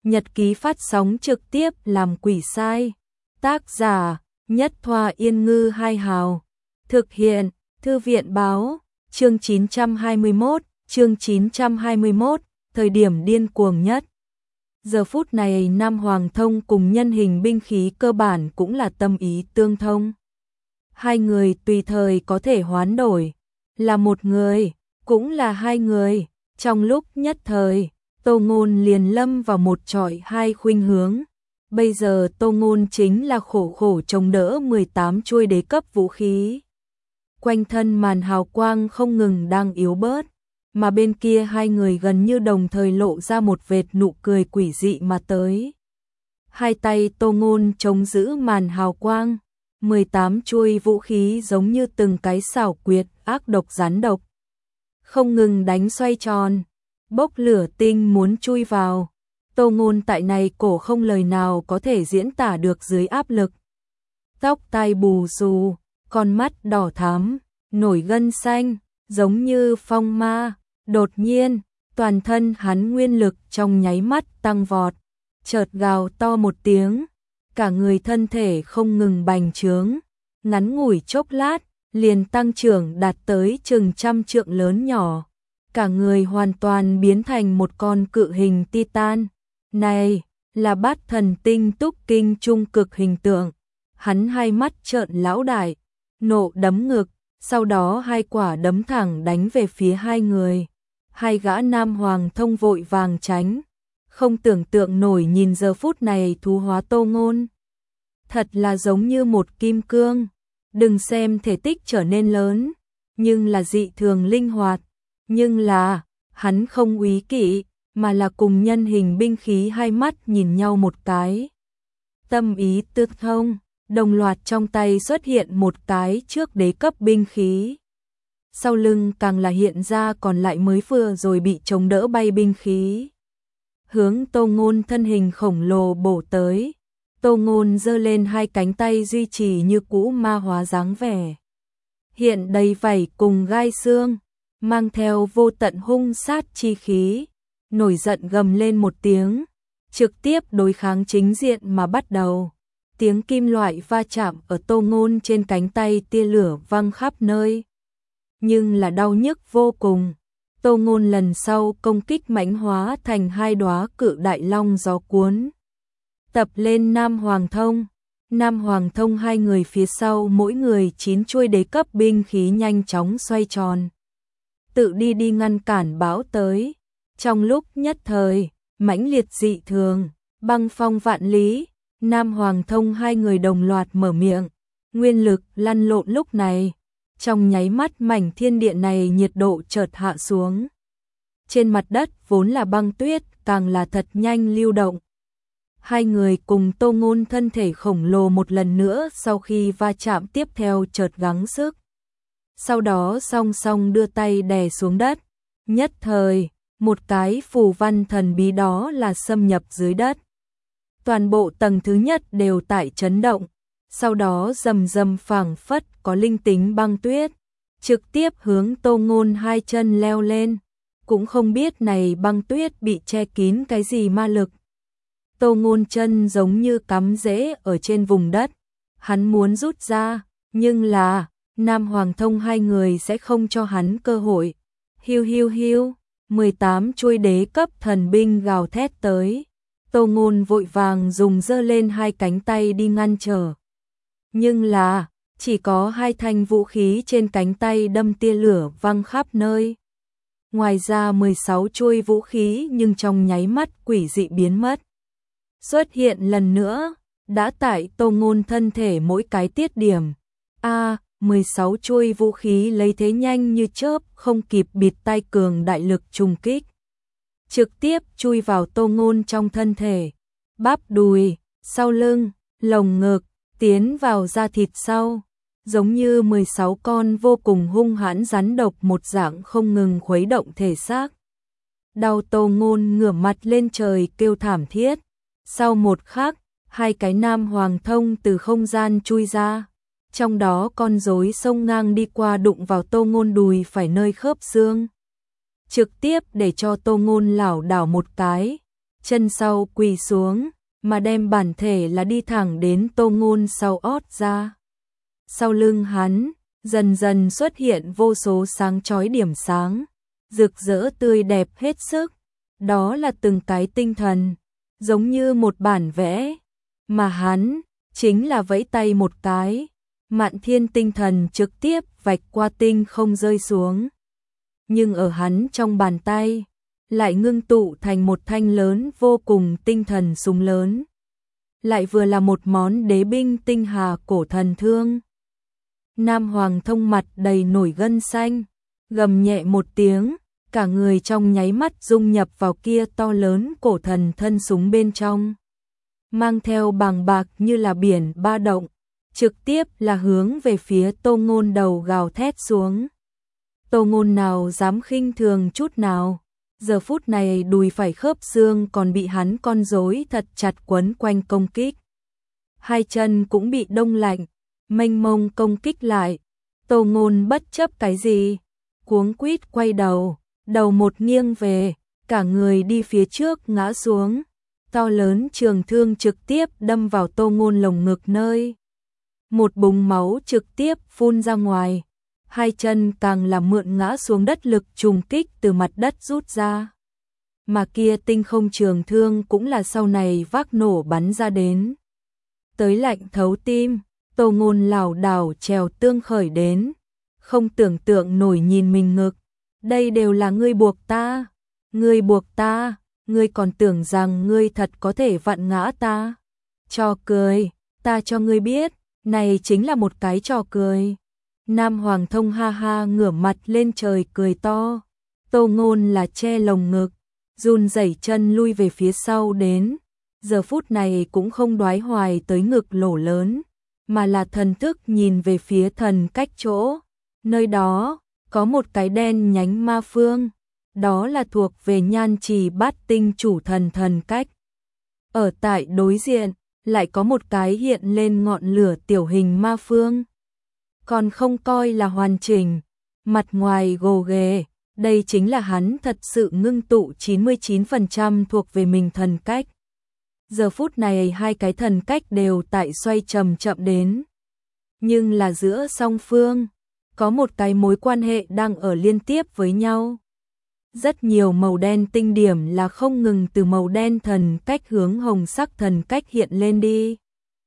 nhật ký phát sóng trực tiếp làm quỷ sai. Tác giả Nhất Thoa Yên Ngư Hai Hào. Thực hiện Thư viện Báo. Chương 921, thời điểm điên cuồng nhất. Giờ phút này Nam Hoàng Thông cùng nhân hình binh khí cơ bản cũng là tâm ý tương thông. Hai người tùy thời có thể hoán đổi, là một người, cũng là hai người. Trong lúc nhất thời, Tô Ngôn liền lâm vào một chọi hai khuynh hướng. Bây giờ Tô Ngôn chính là khổ chống đỡ 18 chuôi đế cấp vũ khí. Quanh thân màn hào quang không ngừng đang yếu bớt, mà bên kia hai người gần như đồng thời lộ ra một vệt nụ cười quỷ dị mà tới. Hai tay Tô Ngôn chống giữ màn hào quang, 18 chuôi vũ khí giống như từng cái xảo quyệt ác độc rắn độc, không ngừng đánh xoay tròn, bốc lửa tinh muốn chui vào. Tô Ngôn tại này cổ không lời nào có thể diễn tả được dưới áp lực. Tóc tai bù xù, con mắt đỏ thắm, nổi gân xanh, giống như phong ma. Đột nhiên, toàn thân hắn nguyên lực trong nháy mắt tăng vọt, chợt gào to một tiếng, cả người thân thể không ngừng bành trướng, ngắn ngủi chốc lát, liền tăng trưởng đạt tới chừng 100 trượng lớn nhỏ, cả người hoàn toàn biến thành một con cự hình Titan. Này, là Bát Thần Tinh Túc Kinh trung cực hình tượng. Hắn hai mắt trợn lão đại, nộ đấm ngực, sau đó hai quả đấm thẳng đánh về phía hai người. Hai gã Nam Hoàng Thông vội vàng tránh, không tưởng tượng nổi nhìn giờ phút này thú hóa Tô Ngôn. Thật là giống như một kim cương, đừng xem thể tích trở nên lớn, nhưng là dị thường linh hoạt, nhưng là, hắn không úy kỵ, mà là cùng nhân hình binh khí hai mắt nhìn nhau một cái. Tâm ý tương thông, đồng loạt trong tay xuất hiện một cái trước đế cấp binh khí. Sau lưng càng là hiện ra còn lại mới vừa rồi bị chống đỡ bay binh khí. Hướng Tô Ngôn thân hình khổng lồ bổ tới. Tô Ngôn giơ lên hai cánh tay duy trì như cũ ma hóa dáng vẻ. Hiện đầy vảy cùng gai xương, mang theo vô tận hung sát chi khí. Nổi giận gầm lên một tiếng, trực tiếp đối kháng chính diện mà bắt đầu. Tiếng kim loại va chạm ở Tô Ngôn trên cánh tay, tia lửa văng khắp nơi. Nhưng là đau nhức vô cùng. Tô Ngôn lần sau công kích mãnh hóa thành hai đóa cự đại long gió cuốn. Tập lên Nam Hoàng Thông. Nam Hoàng Thông hai người phía sau mỗi người 9 chuôi đế cấp binh khí nhanh chóng xoay tròn. Tự đi ngăn cản bão tới. Trong lúc nhất thời, mãnh liệt dị thường, băng phong vạn lý, Nam Hoàng Thông hai người đồng loạt mở miệng, nguyên lực lăn lộn lúc này. Trong nháy mắt mảnh thiên địa này nhiệt độ chợt hạ xuống. Trên mặt đất vốn là băng tuyết, càng là thật nhanh lưu động. Hai người cùng Tô Ngôn thân thể khổng lồ một lần nữa sau khi va chạm tiếp theo chợt gắng sức. Sau đó song song đưa tay đè xuống đất. Nhất thời, một cái phù văn thần bí đó là xâm nhập dưới đất. Toàn bộ tầng thứ nhất đều tại chấn động. Sau đó rầm rầm phảng phất có linh tính băng tuyết, trực tiếp hướng Tô Ngôn hai chân leo lên, cũng không biết này băng tuyết bị che kín cái gì ma lực. Tô Ngôn chân giống như cắm rễ ở trên vùng đất, hắn muốn rút ra, nhưng là, Nam Hoàng Thông hai người sẽ không cho hắn cơ hội. Hiu, 18 chuôi đế cấp thần binh gào thét tới, Tô Ngôn vội vàng dùng giơ lên hai cánh tay đi ngăn trở. Nhưng là, chỉ có hai thanh vũ khí trên cánh tay đâm tia lửa văng khắp nơi. Ngoài ra 16 chuôi vũ khí nhưng trong nháy mắt quỷ dị biến mất. Xuất hiện lần nữa, đã tại Tô Ngôn thân thể mỗi cái tiết điểm. 16 chuôi vũ khí lấy thế nhanh như chớp không kịp bịt tai cường đại lực trùng kích. Trực tiếp chui vào Tô Ngôn trong thân thể, bắp đùi, sau lưng, lồng ngực, tiến vào da thịt sau, giống như 16 con vô cùng hung hãn rắn độc một dạng không ngừng khuấy động thể xác. Đau Tô Ngôn ngửa mặt lên trời kêu thảm thiết. Sau một khắc, hai cái Nam Hoàng Thông từ không gian chui ra, trong đó con rối xông ngang đi qua đụng vào Tô Ngôn đùi phải nơi khớp xương, trực tiếp để cho Tô Ngôn lảo đảo một cái, chân sau quỳ xuống, mà đem bản thể là đi thẳng đến Tô Ngôn sau ót ra. Sau lưng hắn, dần dần xuất hiện vô số sáng chói điểm sáng, rực rỡ tươi đẹp hết sức. Đó là từng cái tinh thần, giống như một bản vẽ, mà hắn chính là vẫy tay một cái, Mạn Thiên tinh thần trực tiếp vạch qua tinh không rơi xuống. Nhưng ở hắn trong bàn tay, lại ngưng tụ thành một thanh lớn vô cùng tinh thần súng lớn. Lại vừa là một món đế binh tinh hà cổ thần thương. Nam Hoàng Thông mặt đầy nổi gân xanh, gầm nhẹ một tiếng, cả người trong nháy mắt dung nhập vào kia to lớn cổ thần thân súng bên trong. Mang theo bàng bạc như là biển ba động, trực tiếp là hướng về phía Tô Ngôn đầu gào thét xuống. Tô Ngôn nào dám khinh thường chút nào, giờ phút này đùi phải khớp xương còn bị hắn con rối thật chặt quấn quanh công kích. Hai chân cũng bị đông lạnh, mênh mông công kích lại. Tô Ngôn bất chấp cái gì, cuống quýt quay đầu, đầu một nghiêng về, cả người đi phía trước ngã xuống. To lớn trường thương trực tiếp đâm vào Tô Ngôn lồng ngực nơi. Một búng máu trực tiếp phun ra ngoài. Hai chân càng là mượn ngã xuống đất lực trùng kích từ mặt đất rút ra. Mà kia tinh không trường thương cũng là sau này vác nổ bắn ra đến. Tới lạnh thấu tim, Tô Ngôn lảo đảo trèo tương khởi đến. Không tưởng tượng nổi nhìn mình ngực. Đây đều là ngươi buộc ta. Ngươi buộc ta, ngươi còn tưởng rằng ngươi thật có thể vặn ngã ta. Trò cười, ta cho ngươi biết, này chính là một cái trò cười. Nam Hoàng Thông ha ha ngửa mặt lên trời cười to. Tô Ngôn là che lồng ngực, run rẩy chân lui về phía sau đến. Giờ phút này cũng không đoái hoài tới ngực lỗ lớn, mà là thần thức nhìn về phía thần cách chỗ. Nơi đó, có một cái đen nhánh ma phương. Đó là thuộc về Nhan Trì Bát Tinh chủ thần thần cách. Ở tại đối diện, lại có một cái hiện lên ngọn lửa tiểu hình ma phương. Còn không coi là hoàn chỉnh, mặt ngoài gồ ghề, đây chính là hắn thật sự ngưng tụ 99% thuộc về mình thần cách. Giờ phút này hai cái thần cách đều tại xoay chậm chậm đến. Nhưng là giữa song phương, có một cái mối quan hệ đang ở liên tiếp với nhau. Rất nhiều màu đen tinh điểm là không ngừng từ màu đen thần cách hướng hồng sắc thần cách hiện lên đi.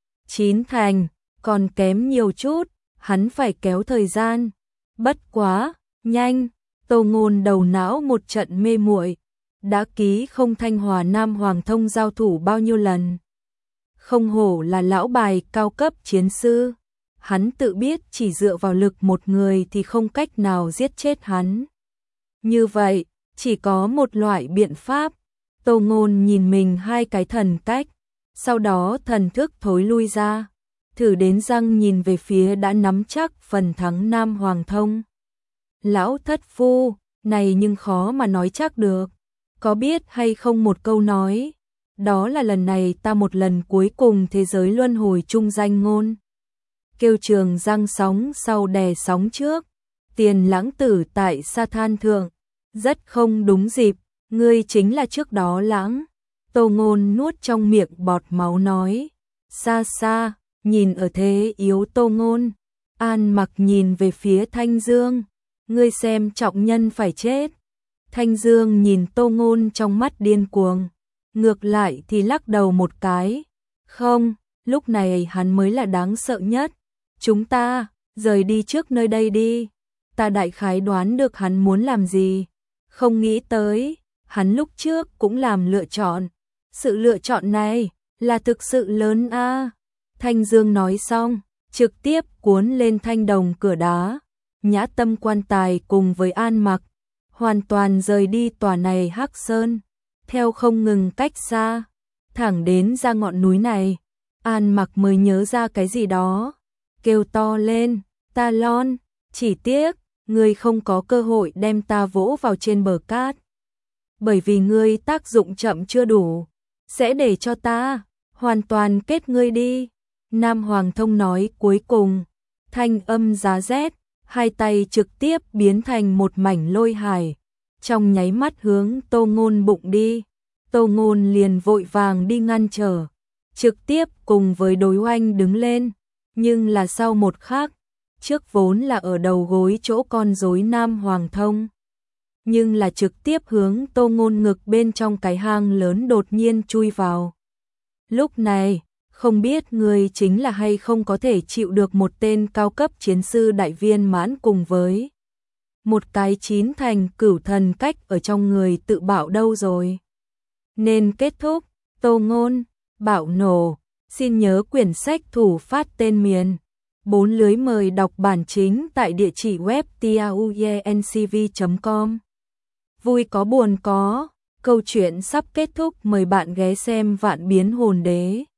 9 thành, còn kém nhiều chút, hắn phải kéo thời gian. Bất quá, nhanh, Tô Ngôn đầu não một trận mê muội, đã ký không thanh hòa Nam Hoàng Thông giao thủ bao nhiêu lần. Không hổ là lão bài cao cấp chiến sư, hắn tự biết chỉ dựa vào lực một người thì không cách nào giết chết hắn. Như vậy, chỉ có một loại biện pháp. Tô Ngôn nhìn mình hai cái thần cách, sau đó thần thức thối lui ra, thử đến răng nhìn về phía đã nắm chắc phần thắng Nam Hoàng Thông. Lão thất phu, này nhưng khó mà nói chắc được, có biết hay không một câu nói, đó là lần này ta một lần cuối cùng thế giới luân hồi chung danh ngôn. Kêu trường răng sóng sau đè sóng trước, tiền lãng tử tại sa than thượng, rất không đúng dịp, ngươi chính là trước đó lãng. Tô Ngôn nuốt trong miệng bọt máu nói, xa xa, nhìn ở thế yếu Tô Ngôn, An Mặc nhìn về phía Thanh Dương, ngươi xem trọng nhân phải chết. Thanh Dương nhìn Tô Ngôn trong mắt điên cuồng, ngược lại thì lắc đầu một cái, không, lúc này hắn mới là đáng sợ nhất. Chúng ta, rời đi trước nơi đây đi. Ta đại khái đoán được hắn muốn làm gì. Không nghĩ tới, hắn lúc trước cũng làm lựa chọn. Sự lựa chọn này, là thực sự lớn a. Thanh Dương nói xong, trực tiếp cuốn lên thanh đồng cửa đá. Nhã Tâm quan tài cùng với An Mặc, hoàn toàn rời đi tòa này Hắc Sơn. Theo không ngừng cách xa, thẳng đến ra ngọn núi này. An Mặc mới nhớ ra cái gì đó, kêu to lên, Ta Lon, chỉ tiếc, ngươi không có cơ hội đem ta vỗ vào trên bờ cát. Bởi vì ngươi tác dụng chậm chưa đủ, sẽ để cho ta hoàn toàn kết ngươi đi. Nam Hoàng Thông nói cuối cùng, thanh âm giá rét, hai tay trực tiếp biến thành một mảnh lôi hải, trong nháy mắt hướng Tô Ngôn bụng đi. Tô Ngôn liền vội vàng đi ngăn trở, trực tiếp cùng với đối oanh đứng lên, nhưng là sau một khắc, trước vốn là ở đầu gối chỗ con rối Nam Hoàng Thông, nhưng là trực tiếp hướng Tô Ngôn ngực bên trong cái hang lớn đột nhiên chui vào. Lúc này, không biết người chính là hay không có thể chịu được một tên cao cấp chiến sư đại viên mãn cùng với một cái 9 thành cửu thần cách ở trong người tự bạo đâu rồi. Nên kết thúc, Tô Ngôn, bạo nổ, xin nhớ quyển sách thủ phát tên miền. 4 lưới mời đọc bản chính tại địa chỉ web tiaoyencv.com. Vui có buồn có, câu chuyện sắp kết thúc, mời bạn ghé xem Vạn Biến Hồn Đế.